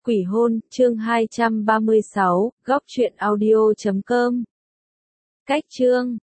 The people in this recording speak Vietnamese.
Quỷ hôn, chương 236, góc truyện audio.com. Cách chương